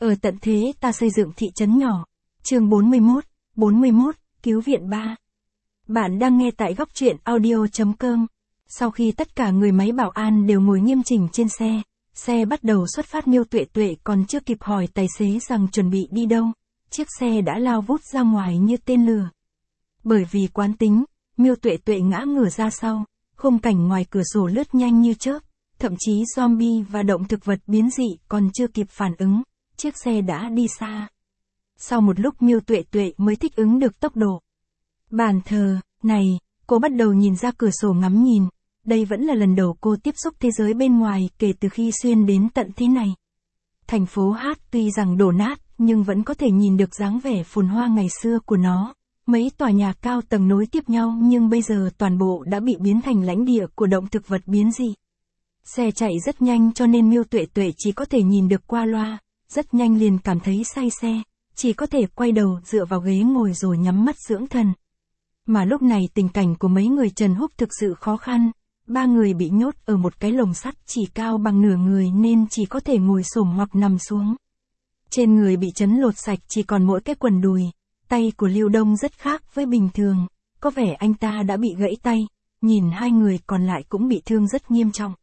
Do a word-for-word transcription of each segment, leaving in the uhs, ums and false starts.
Ở tận thế ta xây dựng thị trấn nhỏ. Chương bốn mươi mốt, bốn mươi mốt, cứu viện ba. Bạn đang nghe tại góc truyện audio chấm com. Sau khi tất cả người máy bảo an đều ngồi nghiêm chỉnh trên xe, xe bắt đầu xuất phát. Miêu Tuệ Tuệ còn chưa kịp hỏi tài xế rằng chuẩn bị đi đâu, chiếc xe đã lao vút ra ngoài như tên lửa. Bởi vì quán tính, Miêu Tuệ Tuệ ngã ngửa ra sau, khung cảnh ngoài cửa sổ lướt nhanh như chớp, thậm chí zombie và động thực vật biến dị còn chưa kịp phản ứng, chiếc xe đã đi xa. Sau một lúc Miêu Tuệ Tuệ mới thích ứng được tốc độ. Bàn thờ, này, cô bắt đầu nhìn ra cửa sổ ngắm nhìn, đây vẫn là lần đầu cô tiếp xúc thế giới bên ngoài kể từ khi xuyên đến tận thế này. Thành phố Hát tuy rằng đổ nát, nhưng vẫn có thể nhìn được dáng vẻ phồn hoa ngày xưa của nó. Mấy tòa nhà cao tầng nối tiếp nhau nhưng bây giờ toàn bộ đã bị biến thành lãnh địa của động thực vật biến dị. Xe chạy rất nhanh cho nên Miêu Tuệ Tuệ chỉ có thể nhìn được qua loa, rất nhanh liền cảm thấy say xe, chỉ có thể quay đầu dựa vào ghế ngồi rồi nhắm mắt dưỡng thần. Mà lúc này tình cảnh của mấy người Trần Húc thực sự khó khăn, ba người bị nhốt ở một cái lồng sắt chỉ cao bằng nửa người nên chỉ có thể ngồi xổm hoặc nằm xuống. Trên người bị chấn lột sạch chỉ còn mỗi cái quần đùi, tay của Lưu Đông rất khác với bình thường, có vẻ anh ta đã bị gãy tay, nhìn hai người còn lại cũng bị thương rất nghiêm trọng.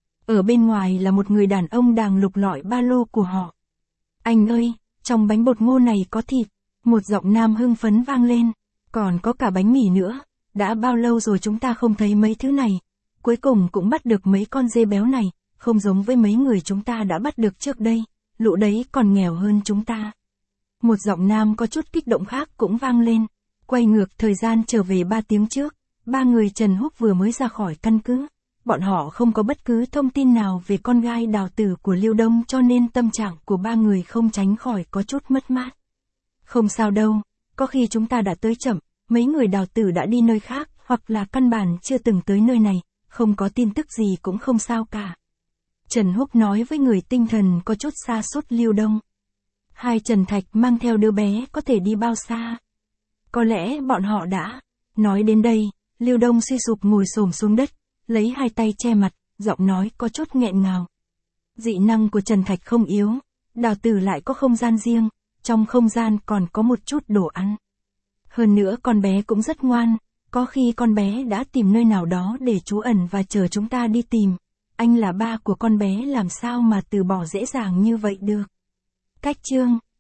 Ở bên ngoài là một người đàn ông đang lục lọi ba lô của họ. Anh ơi, trong bánh bột ngô này có thịt, một giọng nam hưng phấn vang lên, còn có cả bánh mì nữa, đã bao lâu rồi chúng ta không thấy mấy thứ này, cuối cùng cũng bắt được mấy con dê béo này, không giống với mấy người chúng ta đã bắt được trước đây, lũ đấy còn nghèo hơn chúng ta. Một giọng nam có chút kích động khác cũng vang lên, quay ngược thời gian trở về ba tiếng trước, ba người Trần Húc vừa mới ra khỏi căn cứ. Bọn họ không có bất cứ thông tin nào về con gái đào tử của Lưu Đông cho nên tâm trạng của ba người không tránh khỏi có chút mất mát. Không sao đâu, có khi chúng ta đã tới chậm, mấy người đào tử đã đi nơi khác hoặc là căn bản chưa từng tới nơi này, không có tin tức gì cũng không sao cả. Trần Húc nói với người tinh thần có chút xa sút Lưu Đông. Hai Trần Thạch mang theo đứa bé có thể đi bao xa? Có lẽ bọn họ đã. Nói đến đây, Lưu Đông suy sụp ngồi xổm xuống đất, lấy hai tay che mặt, giọng nói có chút nghẹn ngào. Dị năng của Trần Thạch không yếu, đào tử lại có không gian riêng, trong không gian còn có một chút đồ ăn. Hơn nữa con bé cũng rất ngoan, có khi con bé đã tìm nơi nào đó để trú ẩn và chờ chúng ta đi tìm. Anh là ba của con bé làm sao mà từ bỏ dễ dàng như vậy được. Cách chương